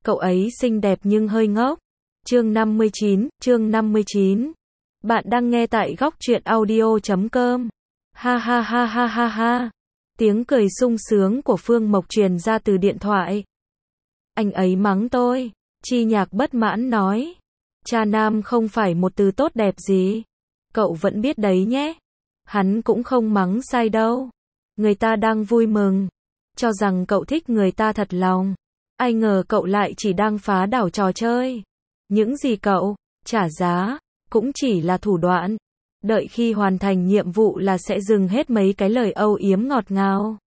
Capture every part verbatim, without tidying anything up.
Cậu ấy xinh đẹp nhưng hơi ngốc. Chương năm mươi chín, chương năm mươi chín. Bạn đang nghe tại góc truyện audio chấm com. Ha ha ha ha ha ha. Tiếng cười sung sướng của Phương Mộc truyền ra từ điện thoại. Anh ấy mắng tôi. Chi Nhạc bất mãn nói. Cha nam không phải một từ tốt đẹp gì. Cậu vẫn biết đấy nhé. Hắn cũng không mắng sai đâu. Người ta đang vui mừng. Cho rằng cậu thích người ta thật lòng. Ai ngờ cậu lại chỉ đang phá đảo trò chơi. Những gì cậu trả giá cũng chỉ là thủ đoạn. Đợi khi hoàn thành nhiệm vụ là sẽ dừng hết mấy cái lời âu yếm ngọt ngào.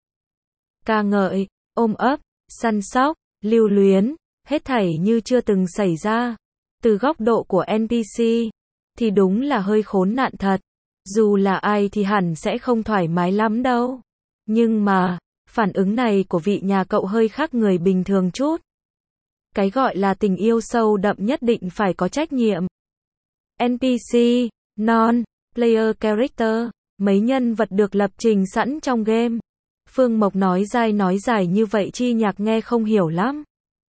Ca ngợi, ôm ấp, săn sóc, lưu luyến, hết thảy như chưa từng xảy ra. Từ góc độ của en pê xê, thì đúng là hơi khốn nạn thật. Dù là ai thì hẳn sẽ không thoải mái lắm đâu. Nhưng mà, phản ứng này của vị nhà cậu hơi khác người bình thường chút. Cái gọi là tình yêu sâu đậm nhất định phải có trách nhiệm. en pê xê, non-player character, mấy nhân vật được lập trình sẵn trong game. Phương Mộc nói dai nói dài như vậy Chi Nhạc nghe không hiểu lắm.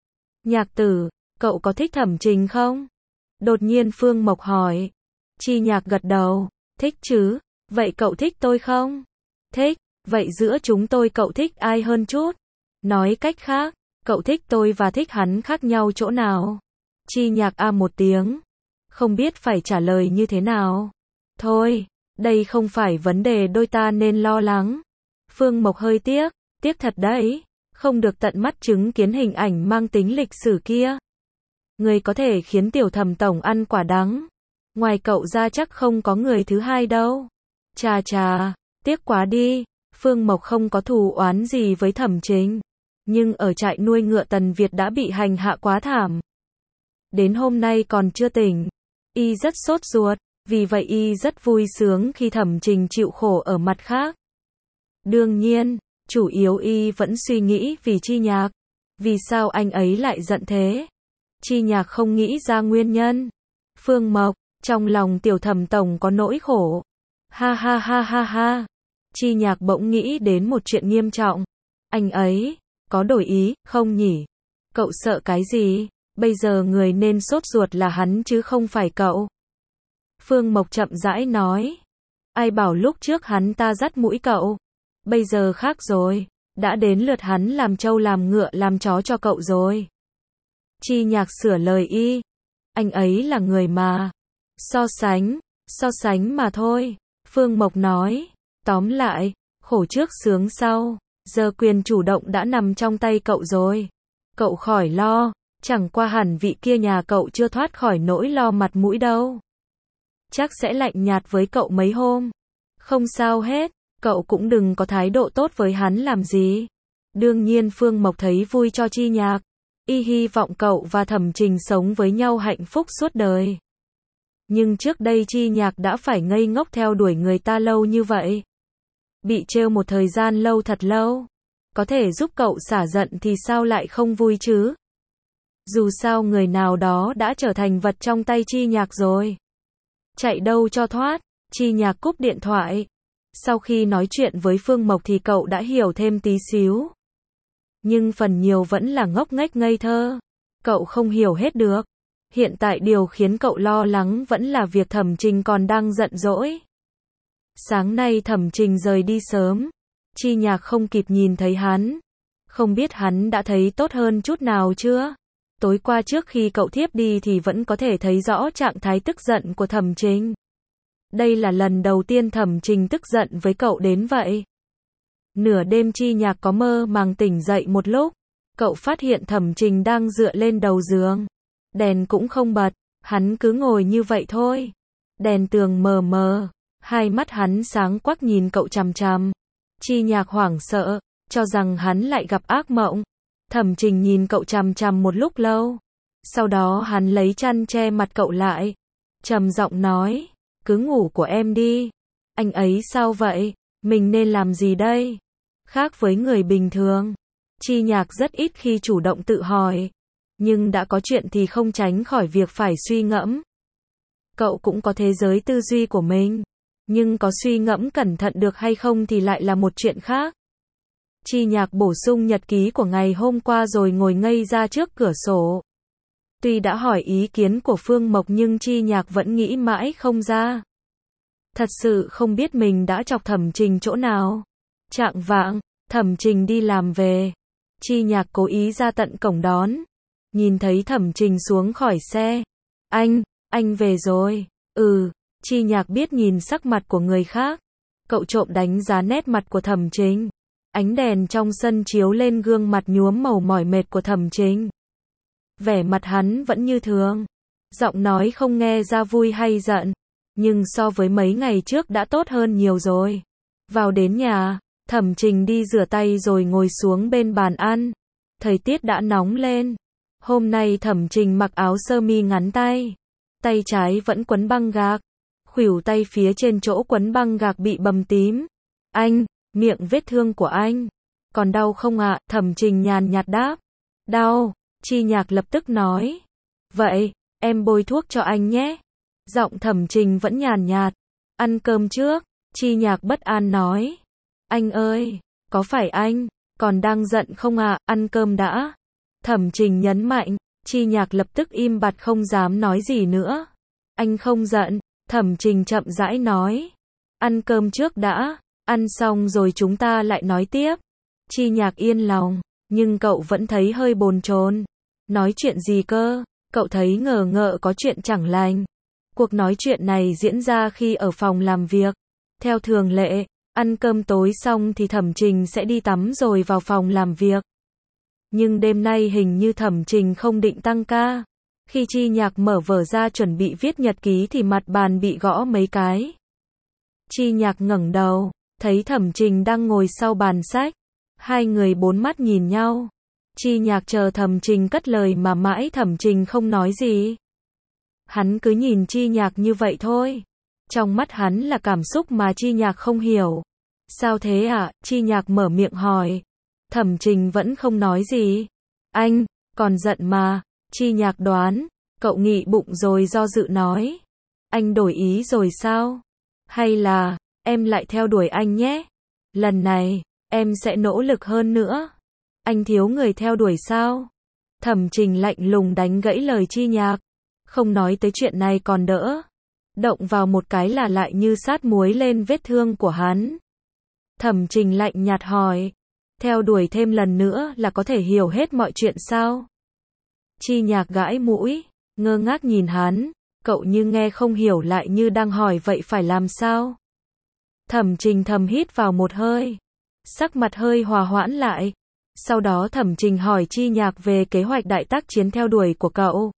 Nhạc tử, cậu có thích Thẩm Trình không? Đột nhiên Phương Mộc hỏi. Chi Nhạc gật đầu, thích chứ, vậy cậu thích tôi không? Thích, vậy giữa chúng tôi cậu thích ai hơn chút? Nói cách khác, cậu thích tôi và thích hắn khác nhau chỗ nào? Chi Nhạc a một tiếng. Không biết phải trả lời như thế nào. Thôi, đây không phải vấn đề đôi ta nên lo lắng. Phương Mộc hơi tiếc, tiếc thật đấy. Không được tận mắt chứng kiến hình ảnh mang tính lịch sử kia. Người có thể khiến tiểu Thẩm tổng ăn quả đắng. Ngoài cậu ra chắc không có người thứ hai đâu. Chà chà, tiếc quá đi. Phương Mộc không có thù oán gì với Thẩm Trình. Nhưng ở trại nuôi ngựa Tần Việt đã bị hành hạ quá thảm. Đến hôm nay còn chưa tỉnh. Y rất sốt ruột, vì vậy Y rất vui sướng khi Thẩm Trình chịu khổ ở mặt khác. Đương nhiên, chủ yếu Y vẫn suy nghĩ vì Chi Nhạc. Vì sao anh ấy lại giận thế? Chi Nhạc không nghĩ ra nguyên nhân. Phương Mộc, trong lòng tiểu Thẩm tổng có nỗi khổ. Ha ha ha ha ha. Chi Nhạc bỗng nghĩ đến một chuyện nghiêm trọng. Anh ấy có đổi ý không nhỉ? Cậu sợ cái gì? Bây giờ người nên sốt ruột là hắn chứ không phải cậu. Phương Mộc chậm rãi nói. Ai bảo lúc trước hắn ta dắt mũi cậu? Bây giờ khác rồi. Đã đến lượt hắn làm trâu làm ngựa làm chó cho cậu rồi. Chi Nhạc sửa lời Y. Anh ấy là người mà. So sánh, so sánh mà thôi. Phương Mộc nói. Tóm lại, khổ trước sướng sau. Giờ quyền chủ động đã nằm trong tay cậu rồi. Cậu khỏi lo. Chẳng qua hẳn vị kia nhà cậu chưa thoát khỏi nỗi lo mặt mũi đâu. Chắc sẽ lạnh nhạt với cậu mấy hôm. Không sao hết, cậu cũng đừng có thái độ tốt với hắn làm gì. Đương nhiên Phương Mộc thấy vui cho Chi Nhạc. Y hy vọng cậu và Thẩm Trình sống với nhau hạnh phúc suốt đời. Nhưng trước đây Chi Nhạc đã phải ngây ngốc theo đuổi người ta lâu như vậy. Bị trêu một thời gian lâu thật lâu. Có thể giúp cậu xả giận thì sao lại không vui chứ? Dù sao người nào đó đã trở thành vật trong tay Chi Nhạc rồi. Chạy đâu cho thoát, Chi Nhạc cúp điện thoại. Sau khi nói chuyện với Phương Mộc thì cậu đã hiểu thêm tí xíu. Nhưng phần nhiều vẫn là ngốc nghếch ngây thơ. Cậu không hiểu hết được. Hiện tại điều khiến cậu lo lắng vẫn là việc Thẩm Trình còn đang giận dỗi. Sáng nay Thẩm Trình rời đi sớm. Chi Nhạc không kịp nhìn thấy hắn. Không biết hắn đã thấy tốt hơn chút nào chưa? Tối qua trước khi cậu thiếp đi thì vẫn có thể thấy rõ trạng thái tức giận của Thẩm Trình. Đây là lần đầu tiên Thẩm Trình tức giận với cậu đến vậy. Nửa đêm Chi Nhạc có mơ màng tỉnh dậy một lúc. Cậu phát hiện Thẩm Trình đang dựa lên đầu giường. Đèn cũng không bật, hắn cứ ngồi như vậy thôi. Đèn tường mờ mờ, hai mắt hắn sáng quắc nhìn cậu chằm chằm. Chi Nhạc hoảng sợ, cho rằng hắn lại gặp ác mộng. Thẩm Trình nhìn cậu chằm chằm một lúc lâu. Sau đó hắn lấy chăn che mặt cậu lại. Trầm giọng nói, cứ ngủ của em đi. Anh ấy sao vậy? Mình nên làm gì đây? Khác với người bình thường, Chi Nhạc rất ít khi chủ động tự hỏi. Nhưng đã có chuyện thì không tránh khỏi việc phải suy ngẫm. Cậu cũng có thế giới tư duy của mình. Nhưng có suy ngẫm cẩn thận được hay không thì lại là một chuyện khác. Chi Nhạc bổ sung nhật ký của ngày hôm qua rồi ngồi ngây ra trước cửa sổ. Tuy đã hỏi ý kiến của Phương Mộc nhưng Chi Nhạc vẫn nghĩ mãi không ra. Thật sự không biết mình đã chọc Thẩm Trình chỗ nào. Chạng vạng, Thẩm Trình đi làm về. Chi Nhạc cố ý ra tận cổng đón. Nhìn thấy Thẩm Trình xuống khỏi xe. Anh, anh về rồi. Ừ, Chi Nhạc biết nhìn sắc mặt của người khác. Cậu trộm đánh giá nét mặt của Thẩm Trình. Ánh đèn trong sân chiếu lên gương mặt nhuốm màu mỏi mệt của Thẩm Trình. Vẻ mặt hắn vẫn như thường. Giọng nói không nghe ra vui hay giận. Nhưng so với mấy ngày trước đã tốt hơn nhiều rồi. Vào đến nhà, Thẩm Trình đi rửa tay rồi ngồi xuống bên bàn ăn. Thời tiết đã nóng lên. Hôm nay Thẩm Trình mặc áo sơ mi ngắn tay. Tay trái vẫn quấn băng gạc. Khuỷu tay phía trên chỗ quấn băng gạc bị bầm tím. Anh, miệng vết thương của anh. Còn đau không ạ? À? Thẩm Trình nhàn nhạt đáp. Đau. Chi Nhạc lập tức nói. Vậy, em bôi thuốc cho anh nhé. Giọng Thẩm Trình vẫn nhàn nhạt. Ăn cơm trước. Chi Nhạc bất an nói. Anh ơi, có phải anh còn đang giận không ạ? À? Ăn cơm đã. Thẩm Trình nhấn mạnh. Chi Nhạc lập tức im bặt không dám nói gì nữa. Anh không giận. Thẩm Trình chậm rãi nói. Ăn cơm trước đã. Ăn xong rồi chúng ta lại nói tiếp. Chi Nhạc yên lòng. Nhưng cậu vẫn thấy hơi bồn chồn. Nói chuyện gì cơ? Cậu thấy ngờ ngợ có chuyện chẳng lành. Cuộc nói chuyện này diễn ra khi ở phòng làm việc. Theo thường lệ, ăn cơm tối xong thì Thẩm Trình sẽ đi tắm rồi vào phòng làm việc. Nhưng đêm nay hình như Thẩm Trình không định tăng ca. Khi Chi Nhạc mở vở ra chuẩn bị viết nhật ký thì mặt bàn bị gõ mấy cái. Chi Nhạc ngẩng đầu, thấy Thẩm Trình đang ngồi sau bàn sách. Hai người bốn mắt nhìn nhau. Chi Nhạc chờ Thẩm Trình cất lời mà mãi Thẩm Trình không nói gì. Hắn cứ nhìn Chi Nhạc như vậy thôi. Trong mắt hắn là cảm xúc mà Chi Nhạc không hiểu. Sao thế ạ? À? Chi Nhạc mở miệng hỏi. Thẩm Trình vẫn không nói gì. Anh, còn giận mà. Chi Nhạc đoán. Cậu nghị bụng rồi do dự nói. Anh đổi ý rồi sao? Hay là, em lại theo đuổi anh nhé? Lần này, em sẽ nỗ lực hơn nữa. Anh thiếu người theo đuổi sao? Thẩm Trình lạnh lùng đánh gãy lời Chi Nhạc. Không nói tới chuyện này còn đỡ. Động vào một cái là lại như sát muối lên vết thương của hắn. Thẩm Trình lạnh nhạt hỏi. Theo đuổi thêm lần nữa là có thể hiểu hết mọi chuyện sao? Chi Nhạc gãi mũi, ngơ ngác nhìn hắn. Cậu như nghe không hiểu lại như đang hỏi vậy phải làm sao? Thẩm Trình thầm hít vào một hơi. Sắc mặt hơi hòa hoãn lại. Sau đó Thẩm Trình hỏi Chi Nhạc về kế hoạch đại tác chiến theo đuổi của cậu.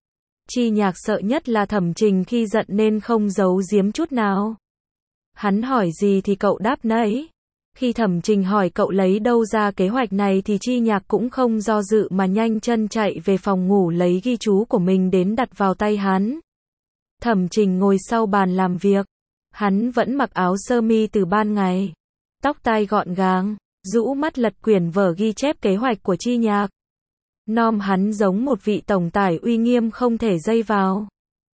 Chi Nhạc sợ nhất là Thẩm Trình khi giận nên không giấu giếm chút nào. Hắn hỏi gì thì cậu đáp nấy. Khi Thẩm Trình hỏi cậu lấy đâu ra kế hoạch này thì Chi Nhạc cũng không do dự mà nhanh chân chạy về phòng ngủ lấy ghi chú của mình đến đặt vào tay hắn. Thẩm Trình ngồi sau bàn làm việc. Hắn vẫn mặc áo sơ mi từ ban ngày. Tóc tai gọn gàng, rũ mắt lật quyển vở ghi chép kế hoạch của Chi Nhạc. Nom hắn giống một vị tổng tài uy nghiêm không thể dây vào.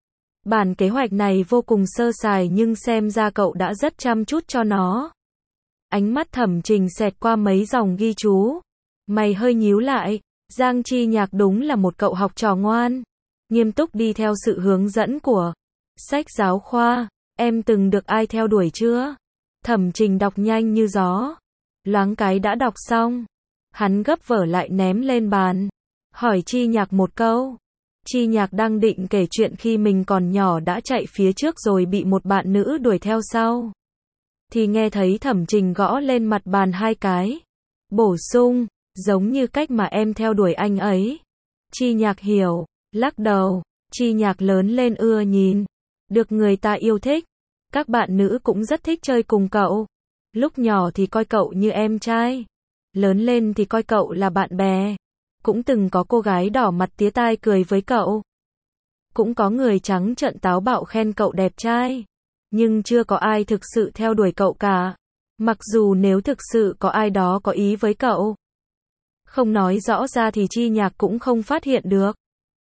Bản kế hoạch này vô cùng sơ sài nhưng xem ra cậu đã rất chăm chút cho nó. Ánh mắt Thẩm Trình xẹt qua mấy dòng ghi chú. Mày hơi nhíu lại. Giang Chi Nhạc đúng là một cậu học trò ngoan. Nghiêm túc đi theo sự hướng dẫn của sách giáo khoa. Em từng được ai theo đuổi chưa? Thẩm Trình đọc nhanh như gió. Loáng cái đã đọc xong. Hắn gấp vở lại ném lên bàn. Hỏi Chi Nhạc một câu. Chi Nhạc đang định kể chuyện khi mình còn nhỏ đã chạy phía trước rồi bị một bạn nữ đuổi theo sau. Thì nghe thấy Thẩm Trình gõ lên mặt bàn hai cái. Bổ sung, giống như cách mà em theo đuổi anh ấy. Chi Nhạc hiểu, lắc đầu. Chi Nhạc lớn lên ưa nhìn. Được người ta yêu thích. Các bạn nữ cũng rất thích chơi cùng cậu. Lúc nhỏ thì coi cậu như em trai. Lớn lên thì coi cậu là bạn bè. Cũng từng có cô gái đỏ mặt tía tai cười với cậu. Cũng có người trắng trợn táo bạo khen cậu đẹp trai. Nhưng chưa có ai thực sự theo đuổi cậu cả. Mặc dù nếu thực sự có ai đó có ý với cậu. Không nói rõ ra thì Chi Nhạc cũng không phát hiện được.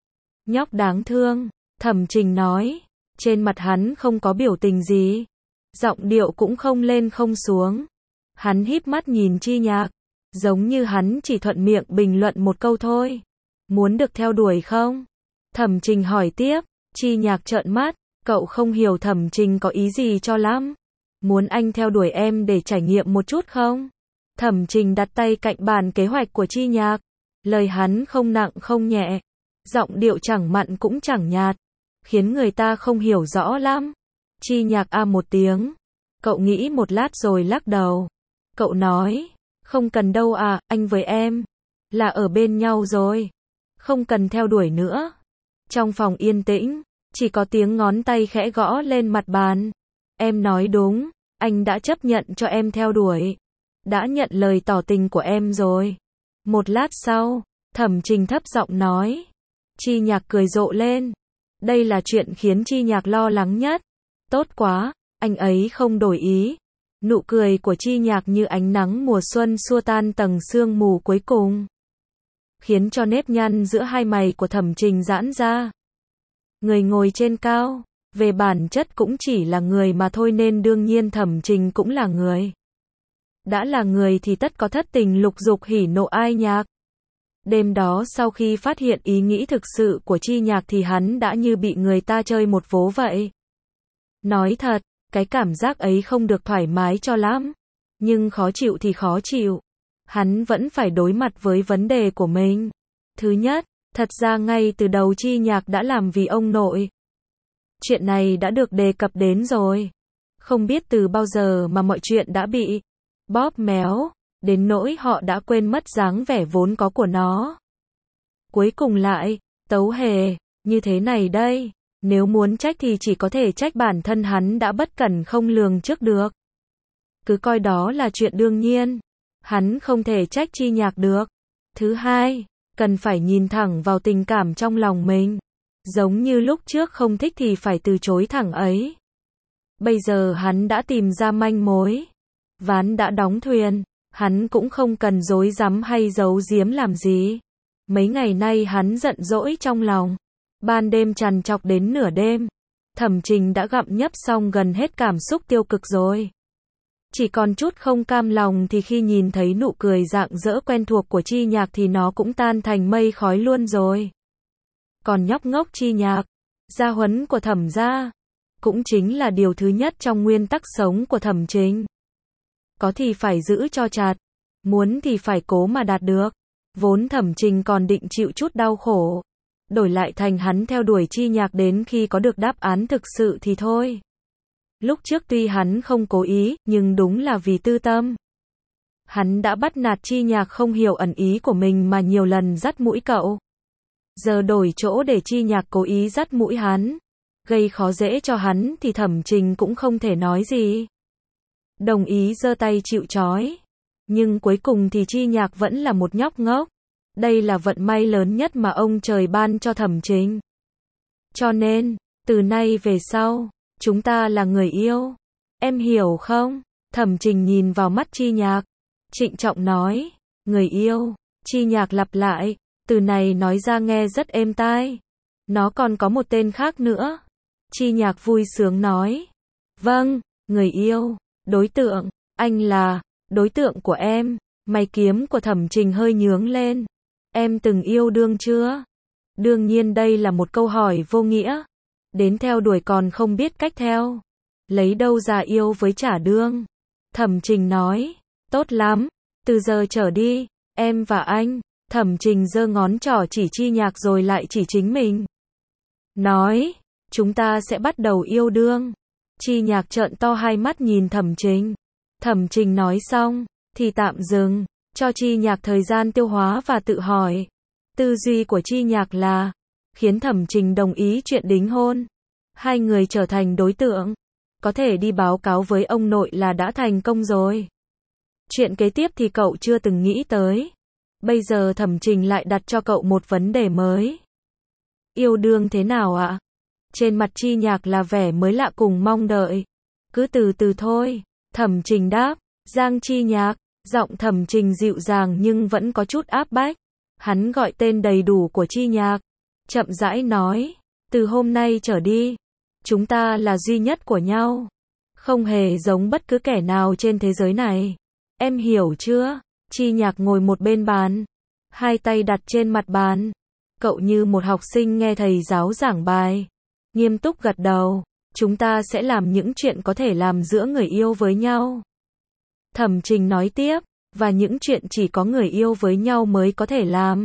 Nhóc đáng thương, Thẩm Trình nói. Trên mặt hắn không có biểu tình gì. Giọng điệu cũng không lên không xuống. Hắn híp mắt nhìn Chi Nhạc. Giống như hắn chỉ thuận miệng bình luận một câu thôi. Muốn được theo đuổi không? Thẩm Trình hỏi tiếp. Chi Nhạc trợn mắt, cậu không hiểu Thẩm Trình có ý gì cho lắm. Muốn anh theo đuổi em để trải nghiệm một chút không? Thẩm Trình đặt tay cạnh bàn kế hoạch của Chi Nhạc. Lời hắn không nặng không nhẹ. Giọng điệu chẳng mặn cũng chẳng nhạt. Khiến người ta không hiểu rõ lắm. Chi Nhạc a một tiếng. Cậu nghĩ một lát rồi lắc đầu. Cậu nói, không cần đâu à, anh với em là ở bên nhau rồi. Không cần theo đuổi nữa. Trong phòng yên tĩnh, chỉ có tiếng ngón tay khẽ gõ lên mặt bàn. Em nói đúng, anh đã chấp nhận cho em theo đuổi. Đã nhận lời tỏ tình của em rồi. Một lát sau, Thẩm Trình thấp giọng nói. Chi Nhạc cười rộ lên. Đây là chuyện khiến Chi Nhạc lo lắng nhất. Tốt quá, anh ấy không đổi ý. Nụ cười của Chi Nhạc như ánh nắng mùa xuân xua tan tầng sương mù cuối cùng. Khiến cho nếp nhăn giữa hai mày của Thẩm Trình giãn ra. Người ngồi trên cao, về bản chất cũng chỉ là người mà thôi nên đương nhiên Thẩm Trình cũng là người. Đã là người thì tất có thất tình lục dục hỉ nộ ai nhạc. Đêm đó sau khi phát hiện ý nghĩ thực sự của Chi Nhạc thì hắn đã như bị người ta chơi một vố vậy. Nói thật, cái cảm giác ấy không được thoải mái cho lắm. Nhưng khó chịu thì khó chịu. Hắn vẫn phải đối mặt với vấn đề của mình. Thứ nhất, thật ra ngay từ đầu Chi Nhạc đã làm vì ông nội. Chuyện này đã được đề cập đến rồi. Không biết từ bao giờ mà mọi chuyện đã bị bóp méo, đến nỗi họ đã quên mất dáng vẻ vốn có của nó. Cuối cùng lại, tấu hề, như thế này đây. Nếu muốn trách thì chỉ có thể trách bản thân hắn đã bất cẩn không lường trước được. Cứ coi đó là chuyện đương nhiên. Hắn không thể trách Chi Nhạc được. Thứ hai, cần phải nhìn thẳng vào tình cảm trong lòng mình. Giống như lúc trước không thích thì phải từ chối thẳng ấy. Bây giờ hắn đã tìm ra manh mối. Ván đã đóng thuyền. Hắn cũng không cần dối rắm hay giấu giếm làm gì. Mấy ngày nay hắn giận dỗi trong lòng. Ban đêm trằn trọc đến nửa đêm. Thẩm Trình đã gặm nhấp xong gần hết cảm xúc tiêu cực rồi. Chỉ còn chút không cam lòng thì khi nhìn thấy nụ cười rạng rỡ quen thuộc của Chi Nhạc thì nó cũng tan thành mây khói luôn rồi. Còn nhóc ngốc Chi Nhạc, gia huấn của Thẩm gia, cũng chính là điều thứ nhất trong nguyên tắc sống của Thẩm Trình. Có thì phải giữ cho chặt, muốn thì phải cố mà đạt được. Vốn Thẩm Trình còn định chịu chút đau khổ, đổi lại thành hắn theo đuổi Chi Nhạc đến khi có được đáp án thực sự thì thôi. Lúc trước tuy hắn không cố ý, nhưng đúng là vì tư tâm. Hắn đã bắt nạt Chi Nhạc không hiểu ẩn ý của mình mà nhiều lần dắt mũi cậu. Giờ đổi chỗ để Chi Nhạc cố ý dắt mũi hắn, gây khó dễ cho hắn thì Thẩm Trình cũng không thể nói gì. Đồng ý giơ tay chịu trói. Nhưng cuối cùng thì Chi Nhạc vẫn là một nhóc ngốc. Đây là vận may lớn nhất mà ông trời ban cho Thẩm Trình. Cho nên, từ nay về sau, chúng ta là người yêu. Em hiểu không? Thẩm Trình nhìn vào mắt Chi Nhạc, trịnh trọng nói. Người yêu. Chi Nhạc lặp lại. Từ này nói ra nghe rất êm tai. Nó còn có một tên khác nữa. Chi Nhạc vui sướng nói. Vâng, người yêu. Đối tượng. Anh là đối tượng của em. Mày kiếm của Thẩm Trình hơi nhướng lên. Em từng yêu đương chưa? Đương nhiên đây là một câu hỏi vô nghĩa. Đến theo đuổi còn không biết cách theo. Lấy đâu ra yêu với trả đương. Thẩm Trình nói. Tốt lắm. Từ giờ trở đi, em và anh. Thẩm Trình giơ ngón trỏ chỉ Chi Nhạc rồi lại chỉ chính mình. Nói. Chúng ta sẽ bắt đầu yêu đương. Chi Nhạc trợn to hai mắt nhìn Thẩm Trình. Thẩm Trình nói xong, thì tạm dừng, cho Chi Nhạc thời gian tiêu hóa và tự hỏi. Tư duy của Chi Nhạc là khiến Thẩm Trình đồng ý chuyện đính hôn. Hai người trở thành đối tượng. Có thể đi báo cáo với ông nội là đã thành công rồi. Chuyện kế tiếp thì cậu chưa từng nghĩ tới. Bây giờ Thẩm Trình lại đặt cho cậu một vấn đề mới. Yêu đương thế nào ạ? Trên mặt Chi Nhạc là vẻ mới lạ cùng mong đợi. Cứ từ từ thôi. Thẩm Trình đáp. Giang Chi Nhạc. Giọng Thẩm Trình dịu dàng nhưng vẫn có chút áp bách. Hắn gọi tên đầy đủ của Chi Nhạc. Chậm rãi nói. Từ hôm nay trở đi, chúng ta là duy nhất của nhau. Không hề giống bất cứ kẻ nào trên thế giới này. Em hiểu chưa? Chi Nhạc ngồi một bên bàn, hai tay đặt trên mặt bàn. Cậu như một học sinh nghe thầy giáo giảng bài, nghiêm túc gật đầu. Chúng ta sẽ làm những chuyện có thể làm giữa người yêu với nhau. Thẩm Trình nói tiếp, và những chuyện chỉ có người yêu với nhau mới có thể làm.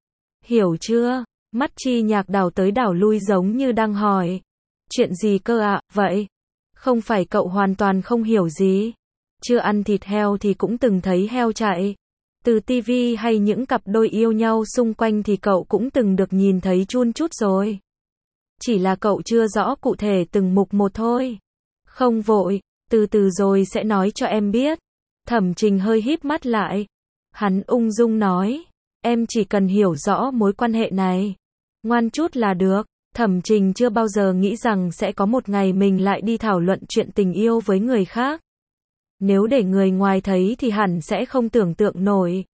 Hiểu chưa? Mắt Chi Nhạc đảo tới đảo lui giống như đang hỏi. Chuyện gì cơ ạ, vậy? Không phải cậu hoàn toàn không hiểu gì. Chưa ăn thịt heo thì cũng từng thấy heo chạy. Từ tivi hay những cặp đôi yêu nhau xung quanh thì cậu cũng từng được nhìn thấy chun chút rồi. Chỉ là cậu chưa rõ cụ thể từng mục một thôi. Không vội, từ từ rồi sẽ nói cho em biết. Thẩm Trình hơi híp mắt lại. Hắn ung dung nói, em chỉ cần hiểu rõ mối quan hệ này. Ngoan chút là được. Thẩm Trình chưa bao giờ nghĩ rằng sẽ có một ngày mình lại đi thảo luận chuyện tình yêu với người khác. Nếu để người ngoài thấy thì hẳn sẽ không tưởng tượng nổi.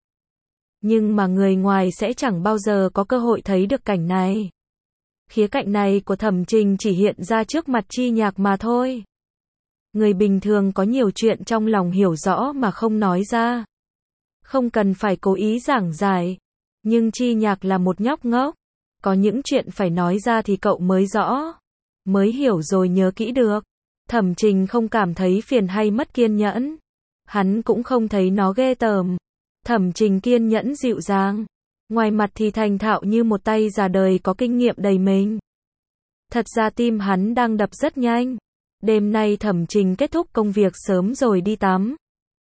Nhưng mà người ngoài sẽ chẳng bao giờ có cơ hội thấy được cảnh này. Khía cạnh này của Thẩm Trình chỉ hiện ra trước mặt Chi Nhạc mà thôi. Người bình thường có nhiều chuyện trong lòng hiểu rõ mà không nói ra. Không cần phải cố ý giảng giải. Nhưng Chi Nhạc là một nhóc ngốc. Có những chuyện phải nói ra thì cậu mới rõ. Mới hiểu rồi nhớ kỹ được. Thẩm Trình không cảm thấy phiền hay mất kiên nhẫn. Hắn cũng không thấy nó ghê tởm. Thẩm Trình kiên nhẫn dịu dàng. Ngoài mặt thì thành thạo như một tay già đời có kinh nghiệm đầy mình. Thật ra tim hắn đang đập rất nhanh. Đêm nay Thẩm Trình kết thúc công việc sớm rồi đi tắm.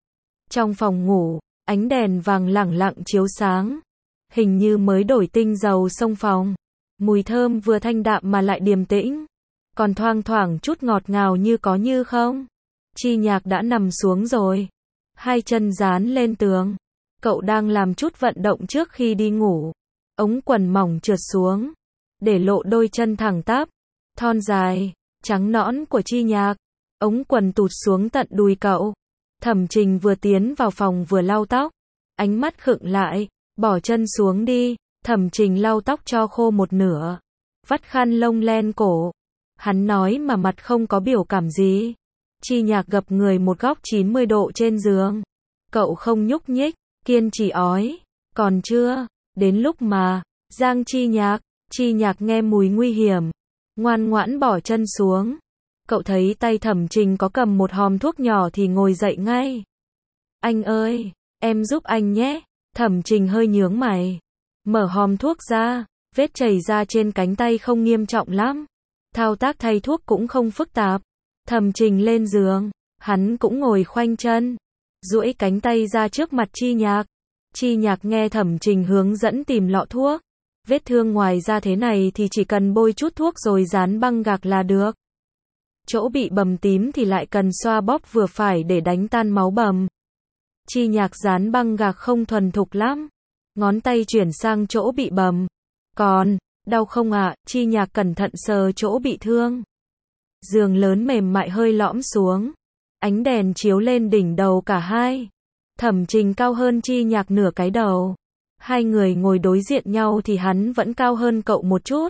Trong phòng ngủ, ánh đèn vàng lẳng lặng chiếu sáng. Hình như mới đổi tinh dầu xông phòng. Mùi thơm vừa thanh đạm mà lại điềm tĩnh. Còn thoang thoảng chút ngọt ngào như có như không. Chi Nhạc đã nằm xuống rồi. Hai chân dán lên tường. Cậu đang làm chút vận động trước khi đi ngủ. Ống quần mỏng trượt xuống. Để lộ đôi chân thẳng tắp. Thon dài, trắng nõn của Chi Nhạc. Ống quần tụt xuống tận đùi cậu. Thẩm Trình vừa tiến vào phòng vừa lau tóc. Ánh mắt khựng lại. Bỏ chân xuống đi. Thẩm Trình lau tóc cho khô một nửa. Vắt khăn lông len cổ. Hắn nói mà mặt không có biểu cảm gì. Chi Nhạc gập người một góc chín mươi độ trên giường. Cậu không nhúc nhích, kiên trì ói. Còn chưa, đến lúc mà, giang Chi Nhạc. Chi Nhạc nghe mùi nguy hiểm. Ngoan ngoãn bỏ chân xuống. Cậu thấy tay Thẩm Trình có cầm một hòm thuốc nhỏ thì ngồi dậy ngay. Anh ơi, em giúp anh nhé. Thẩm Trình hơi nhướng mày. Mở hòm thuốc ra. Vết chảy ra trên cánh tay không nghiêm trọng lắm. Thao tác thay thuốc cũng không phức tạp. Thẩm Trình lên giường. Hắn cũng ngồi khoanh chân. Duỗi cánh tay ra trước mặt Chi Nhạc. Chi Nhạc nghe Thẩm Trình hướng dẫn tìm lọ thuốc. Vết thương ngoài ra thế này thì chỉ cần bôi chút thuốc rồi dán băng gạc là được. Chỗ bị bầm tím thì lại cần xoa bóp vừa phải để đánh tan máu bầm. Chi Nhạc dán băng gạc không thuần thục lắm. Ngón tay chuyển sang chỗ bị bầm. Còn, đau không ạ? À? Chi Nhạc cẩn thận sờ chỗ bị thương. Giường lớn mềm mại hơi lõm xuống. Ánh đèn chiếu lên đỉnh đầu cả hai. Thẩm Trình cao hơn Chi Nhạc nửa cái đầu. Hai người ngồi đối diện nhau thì hắn vẫn cao hơn cậu một chút.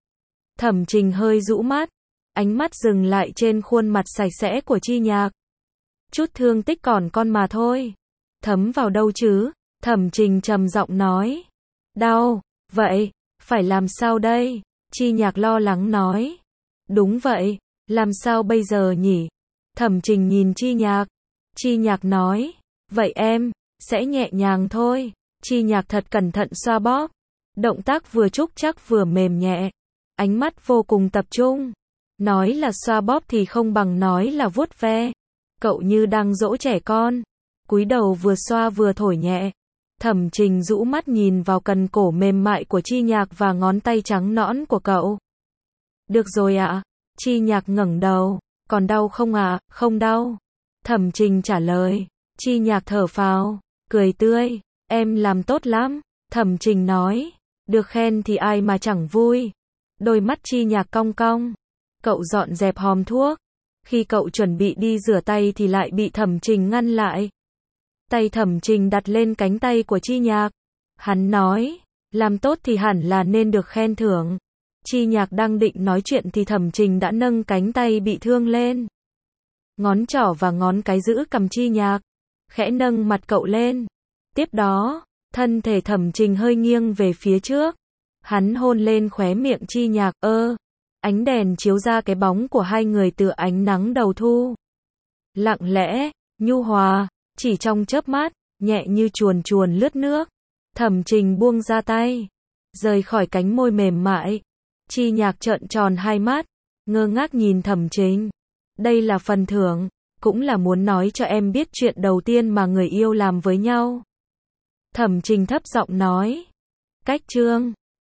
Thẩm Trình hơi rũ mắt. Ánh mắt dừng lại trên khuôn mặt sạch sẽ của Chi Nhạc. Chút thương tích còn con mà thôi. Thấm vào đâu chứ? Thẩm Trình trầm giọng nói. Đau, vậy, phải làm sao đây? Chi Nhạc lo lắng nói. Đúng vậy, làm sao bây giờ nhỉ? Thẩm Trình nhìn Chi Nhạc. Chi Nhạc nói. Vậy em, sẽ nhẹ nhàng thôi. Chi Nhạc thật cẩn thận xoa bóp. Động tác vừa trúc chắc vừa mềm nhẹ. Ánh mắt vô cùng tập trung. Nói là xoa bóp thì không bằng nói là vuốt ve. Cậu như đang dỗ trẻ con. Cúi đầu vừa xoa vừa thổi nhẹ. Thẩm Trình rũ mắt nhìn vào cần cổ mềm mại của Chi Nhạc và ngón tay trắng nõn của cậu. Được rồi ạ. Chi Nhạc ngẩng đầu. Còn đau không ạ? Không đau. Thẩm Trình trả lời. Chi Nhạc thở phào, cười tươi. Em làm tốt lắm. Thẩm Trình nói. Được khen thì ai mà chẳng vui. Đôi mắt Chi Nhạc cong cong. Cậu dọn dẹp hòm thuốc. Khi cậu chuẩn bị đi rửa tay thì lại bị Thẩm Trình ngăn lại. Tay Thẩm Trình đặt lên cánh tay của Chi Nhạc. Hắn nói. Làm tốt thì hẳn là nên được khen thưởng. Chi Nhạc đang định nói chuyện thì Thẩm Trình đã nâng cánh tay bị thương lên. Ngón trỏ và ngón cái giữ cầm Chi Nhạc. Khẽ nâng mặt cậu lên. Tiếp đó, thân thể Thẩm Trình hơi nghiêng về phía trước. Hắn hôn lên khóe miệng Chi Nhạc, ơ. Ánh đèn chiếu ra cái bóng của hai người tựa ánh nắng đầu thu. Lặng lẽ, nhu hòa, chỉ trong chớp mắt, nhẹ như chuồn chuồn lướt nước. Thẩm Trình buông ra tay, rời khỏi cánh môi mềm mại. Chi Nhạc trợn tròn hai mắt, ngơ ngác nhìn Thẩm Trình. Đây là phần thưởng, cũng là muốn nói cho em biết chuyện đầu tiên mà người yêu làm với nhau. Thẩm Trình thấp giọng nói. Cách chương